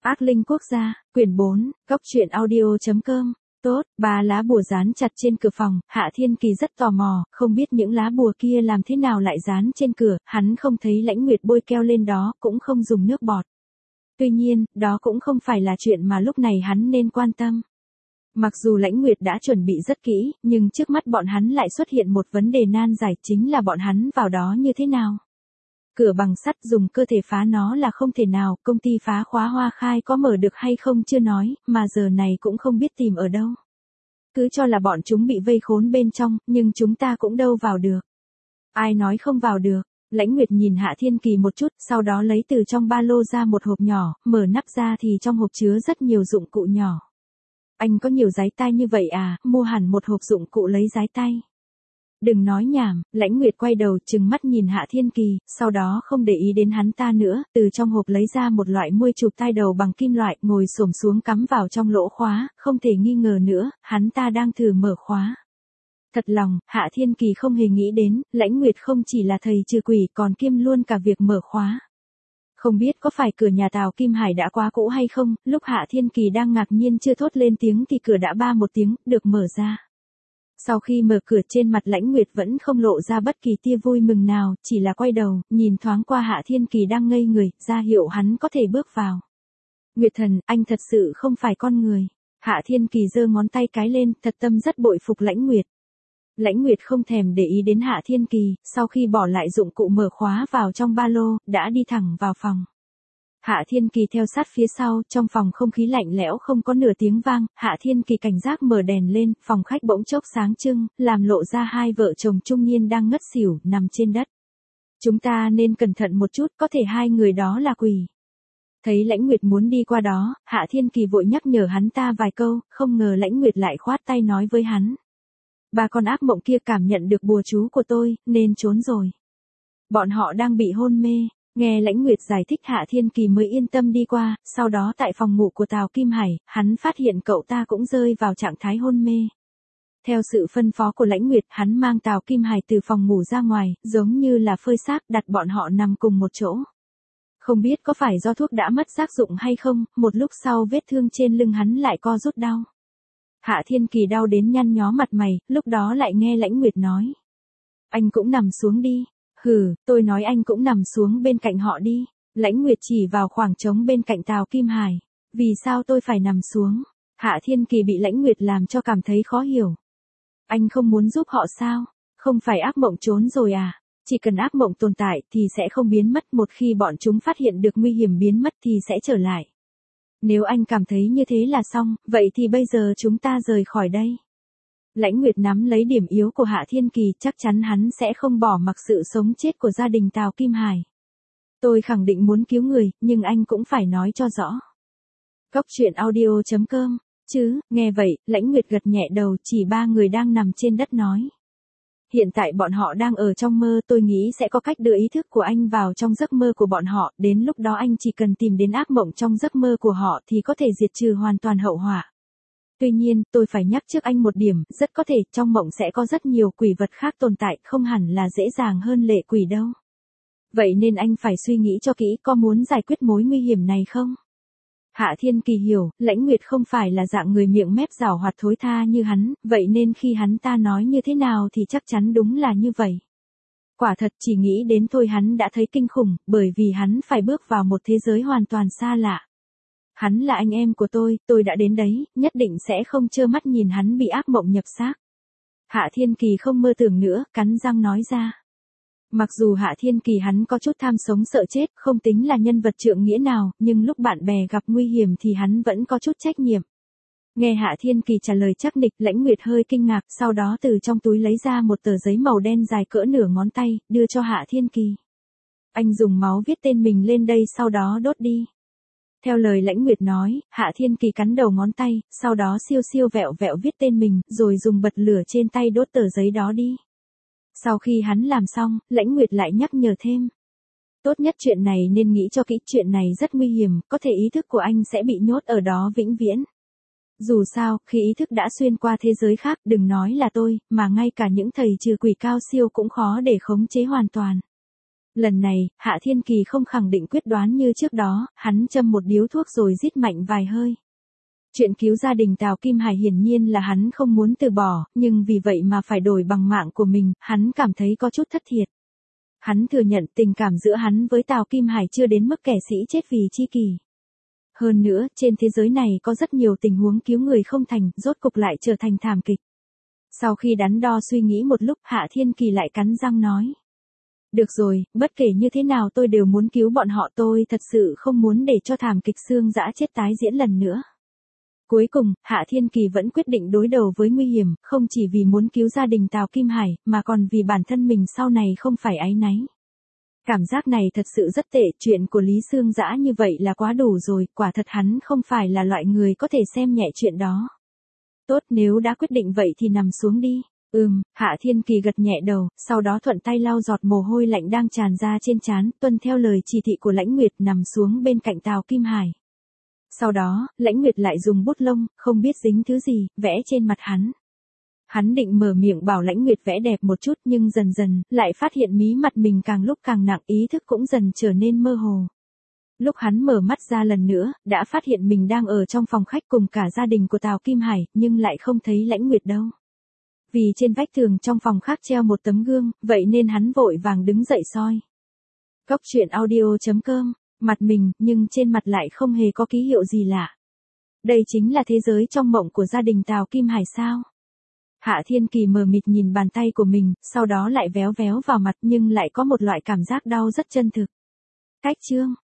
Ác linh quốc gia, quyển 4, góc truyện audio.com. Tốt, 3 lá bùa dán chặt trên cửa phòng, Hạ Thiên Kỳ rất tò mò, không biết những lá bùa kia làm thế nào lại dán trên cửa, hắn không thấy Lãnh Nguyệt bôi keo lên đó, cũng không dùng nước bọt. Tuy nhiên, đó cũng không phải là chuyện mà lúc này hắn nên quan tâm. Mặc dù Lãnh Nguyệt đã chuẩn bị rất kỹ, nhưng trước mắt bọn hắn lại xuất hiện một vấn đề nan giải, chính là bọn hắn vào đó như thế nào. Cửa bằng sắt dùng cơ thể phá nó là không thể nào, công ty phá khóa Hoa Khai có mở được hay không chưa nói, mà giờ này cũng không biết tìm ở đâu. Cứ cho là bọn chúng bị vây khốn bên trong, nhưng chúng ta cũng đâu vào được. Ai nói không vào được. Lãnh Nguyệt nhìn Hạ Thiên Kỳ một chút, sau đó lấy từ trong ba lô ra một hộp nhỏ, mở nắp ra thì trong hộp chứa rất nhiều dụng cụ nhỏ. Anh có nhiều giái tai như vậy à, mua hẳn một hộp dụng cụ lấy giái tai. Đừng nói nhảm, Lãnh Nguyệt quay đầu trừng mắt nhìn Hạ Thiên Kỳ, sau đó không để ý đến hắn ta nữa, từ trong hộp lấy ra một loại muôi chụp tai đầu bằng kim loại, ngồi xổm xuống cắm vào trong lỗ khóa, không thể nghi ngờ nữa, hắn ta đang thử mở khóa. Thật lòng, Hạ Thiên Kỳ không hề nghĩ đến, Lãnh Nguyệt không chỉ là thầy trừ quỷ còn kiêm luôn cả việc mở khóa. Không biết có phải cửa nhà Tào Kim Hải đã quá cũ hay không, lúc Hạ Thiên Kỳ đang ngạc nhiên chưa thốt lên tiếng thì cửa đã ba một tiếng, được mở ra. Sau khi mở cửa trên mặt Lãnh Nguyệt vẫn không lộ ra bất kỳ tia vui mừng nào, chỉ là quay đầu, nhìn thoáng qua Hạ Thiên Kỳ đang ngây người, ra hiệu hắn có thể bước vào. Nguyệt thần, anh thật sự không phải con người. Hạ Thiên Kỳ giơ ngón tay cái lên, thật tâm rất bội phục Lãnh Nguyệt. Lãnh Nguyệt không thèm để ý đến Hạ Thiên Kỳ, sau khi bỏ lại dụng cụ mở khóa vào trong ba lô, đã đi thẳng vào phòng. Hạ Thiên Kỳ theo sát phía sau, trong phòng không khí lạnh lẽo không có nửa tiếng vang, Hạ Thiên Kỳ cảnh giác mở đèn lên, phòng khách bỗng chốc sáng trưng, làm lộ ra hai vợ chồng trung niên đang ngất xỉu, nằm trên đất. Chúng ta nên cẩn thận một chút, có thể hai người đó là quỷ. Thấy Lãnh Nguyệt muốn đi qua đó, Hạ Thiên Kỳ vội nhắc nhở hắn ta vài câu, không ngờ Lãnh Nguyệt lại khoát tay nói với hắn. Ba con ác mộng kia cảm nhận được bùa chú của tôi, nên trốn rồi. Bọn họ đang bị hôn mê. Nghe Lãnh Nguyệt giải thích Hạ Thiên Kỳ mới yên tâm đi qua, sau đó tại phòng ngủ của Tào Kim Hải, hắn phát hiện cậu ta cũng rơi vào trạng thái hôn mê. Theo sự phân phó của Lãnh Nguyệt, hắn mang Tào Kim Hải từ phòng ngủ ra ngoài, giống như là phơi xác, đặt bọn họ nằm cùng một chỗ. Không biết có phải do thuốc đã mất tác dụng hay không, một lúc sau vết thương trên lưng hắn lại co rút đau. Hạ Thiên Kỳ đau đến nhăn nhó mặt mày, lúc đó lại nghe Lãnh Nguyệt nói. Anh cũng nằm xuống đi. Hừ, tôi nói anh cũng nằm xuống bên cạnh họ đi. Lãnh Nguyệt chỉ vào khoảng trống bên cạnh Tào Kim Hải. Vì sao tôi phải nằm xuống? Hạ Thiên Kỳ bị Lãnh Nguyệt làm cho cảm thấy khó hiểu. Anh không muốn giúp họ sao? Không phải ác mộng trốn rồi à? Chỉ cần ác mộng tồn tại thì sẽ không biến mất, một khi bọn chúng phát hiện được nguy hiểm biến mất thì sẽ trở lại. Nếu anh cảm thấy như thế là xong, vậy thì bây giờ chúng ta rời khỏi đây. Lãnh Nguyệt nắm lấy điểm yếu của Hạ Thiên Kỳ, chắc chắn hắn sẽ không bỏ mặc sự sống chết của gia đình Tào Kim Hải. Tôi khẳng định muốn cứu người, nhưng anh cũng phải nói cho rõ. Góc truyện audio.com, chứ, nghe vậy, Lãnh Nguyệt gật nhẹ đầu, chỉ ba người đang nằm trên đất nói. Hiện tại bọn họ đang ở trong mơ, tôi nghĩ sẽ có cách đưa ý thức của anh vào trong giấc mơ của bọn họ, đến lúc đó anh chỉ cần tìm đến ác mộng trong giấc mơ của họ thì có thể diệt trừ hoàn toàn hậu họa. Tuy nhiên, tôi phải nhắc trước anh một điểm, rất có thể trong mộng sẽ có rất nhiều quỷ vật khác tồn tại, không hẳn là dễ dàng hơn lệ quỷ đâu. Vậy nên anh phải suy nghĩ cho kỹ, có muốn giải quyết mối nguy hiểm này không? Hạ Thiên Kỳ hiểu, Lãnh Nguyệt không phải là dạng người miệng mép giảo hoạt thối tha như hắn, vậy nên khi hắn ta nói như thế nào thì chắc chắn đúng là như vậy. Quả thật chỉ nghĩ đến thôi hắn đã thấy kinh khủng, bởi vì hắn phải bước vào một thế giới hoàn toàn xa lạ. Hắn là anh em của tôi đã đến đấy, nhất định sẽ không trơ mắt nhìn hắn bị ác mộng nhập xác. Hạ Thiên Kỳ không mơ tưởng nữa, cắn răng nói ra. Mặc dù Hạ Thiên Kỳ hắn có chút tham sống sợ chết, không tính là nhân vật trượng nghĩa nào, nhưng lúc bạn bè gặp nguy hiểm thì hắn vẫn có chút trách nhiệm. Nghe Hạ Thiên Kỳ trả lời chắc nịch, Lãnh Nguyệt hơi kinh ngạc, sau đó từ trong túi lấy ra một tờ giấy màu đen dài cỡ nửa ngón tay, đưa cho Hạ Thiên Kỳ. Anh dùng máu viết tên mình lên đây sau đó đốt đi. Theo lời Lãnh Nguyệt nói, Hạ Thiên Kỳ cắn đầu ngón tay, sau đó siêu siêu vẹo vẹo viết tên mình, rồi dùng bật lửa trên tay đốt tờ giấy đó đi. Sau khi hắn làm xong, Lãnh Nguyệt lại nhắc nhở thêm. Tốt nhất chuyện này nên nghĩ cho kỹ, chuyện này rất nguy hiểm, có thể ý thức của anh sẽ bị nhốt ở đó vĩnh viễn. Dù sao, khi ý thức đã xuyên qua thế giới khác, đừng nói là tôi, mà ngay cả những thầy trừ quỷ cao siêu cũng khó để khống chế hoàn toàn. Lần này, Hạ Thiên Kỳ không khẳng định quyết đoán như trước đó, hắn châm một điếu thuốc rồi rít mạnh vài hơi. Chuyện cứu gia đình Tào Kim Hải hiển nhiên là hắn không muốn từ bỏ, nhưng vì vậy mà phải đổi bằng mạng của mình, hắn cảm thấy có chút thất thiệt. Hắn thừa nhận tình cảm giữa hắn với Tào Kim Hải chưa đến mức kẻ sĩ chết vì chi kỷ. Hơn nữa, trên thế giới này có rất nhiều tình huống cứu người không thành, rốt cục lại trở thành thảm kịch. Sau khi đắn đo suy nghĩ một lúc, Hạ Thiên Kỳ lại cắn răng nói. Được rồi, bất kể như thế nào tôi đều muốn cứu bọn họ, tôi thật sự không muốn để cho thảm kịch xương dã chết tái diễn lần nữa. Cuối cùng, Hạ Thiên Kỳ vẫn quyết định đối đầu với nguy hiểm, không chỉ vì muốn cứu gia đình Tào Kim Hải, mà còn vì bản thân mình sau này không phải áy náy. Cảm giác này thật sự rất tệ, chuyện của Lý Xương Dã như vậy là quá đủ rồi, quả thật hắn không phải là loại người có thể xem nhẹ chuyện đó. Tốt, nếu đã quyết định vậy thì nằm xuống đi. Hạ Thiên Kỳ gật nhẹ đầu, sau đó thuận tay lau giọt mồ hôi lạnh đang tràn ra trên trán, tuân theo lời chỉ thị của Lãnh Nguyệt nằm xuống bên cạnh Tào Kim Hải. Sau đó, Lãnh Nguyệt lại dùng bút lông, không biết dính thứ gì, vẽ trên mặt hắn. Hắn định mở miệng bảo Lãnh Nguyệt vẽ đẹp một chút nhưng dần dần, lại phát hiện mí mặt mình càng lúc càng nặng, ý thức cũng dần trở nên mơ hồ. Lúc hắn mở mắt ra lần nữa, đã phát hiện mình đang ở trong phòng khách cùng cả gia đình của Tào Kim Hải, nhưng lại không thấy Lãnh Nguyệt đâu. Vì trên vách tường trong phòng khác treo một tấm gương, vậy nên hắn vội vàng đứng dậy soi. Cốc truyện audio.com, mặt mình, nhưng trên mặt lại không hề có ký hiệu gì lạ. Đây chính là thế giới trong mộng của gia đình Tào Kim Hải sao? Hạ Thiên Kỳ mờ mịt nhìn bàn tay của mình, sau đó lại véo véo vào mặt nhưng lại có một loại cảm giác đau rất chân thực. Cách chương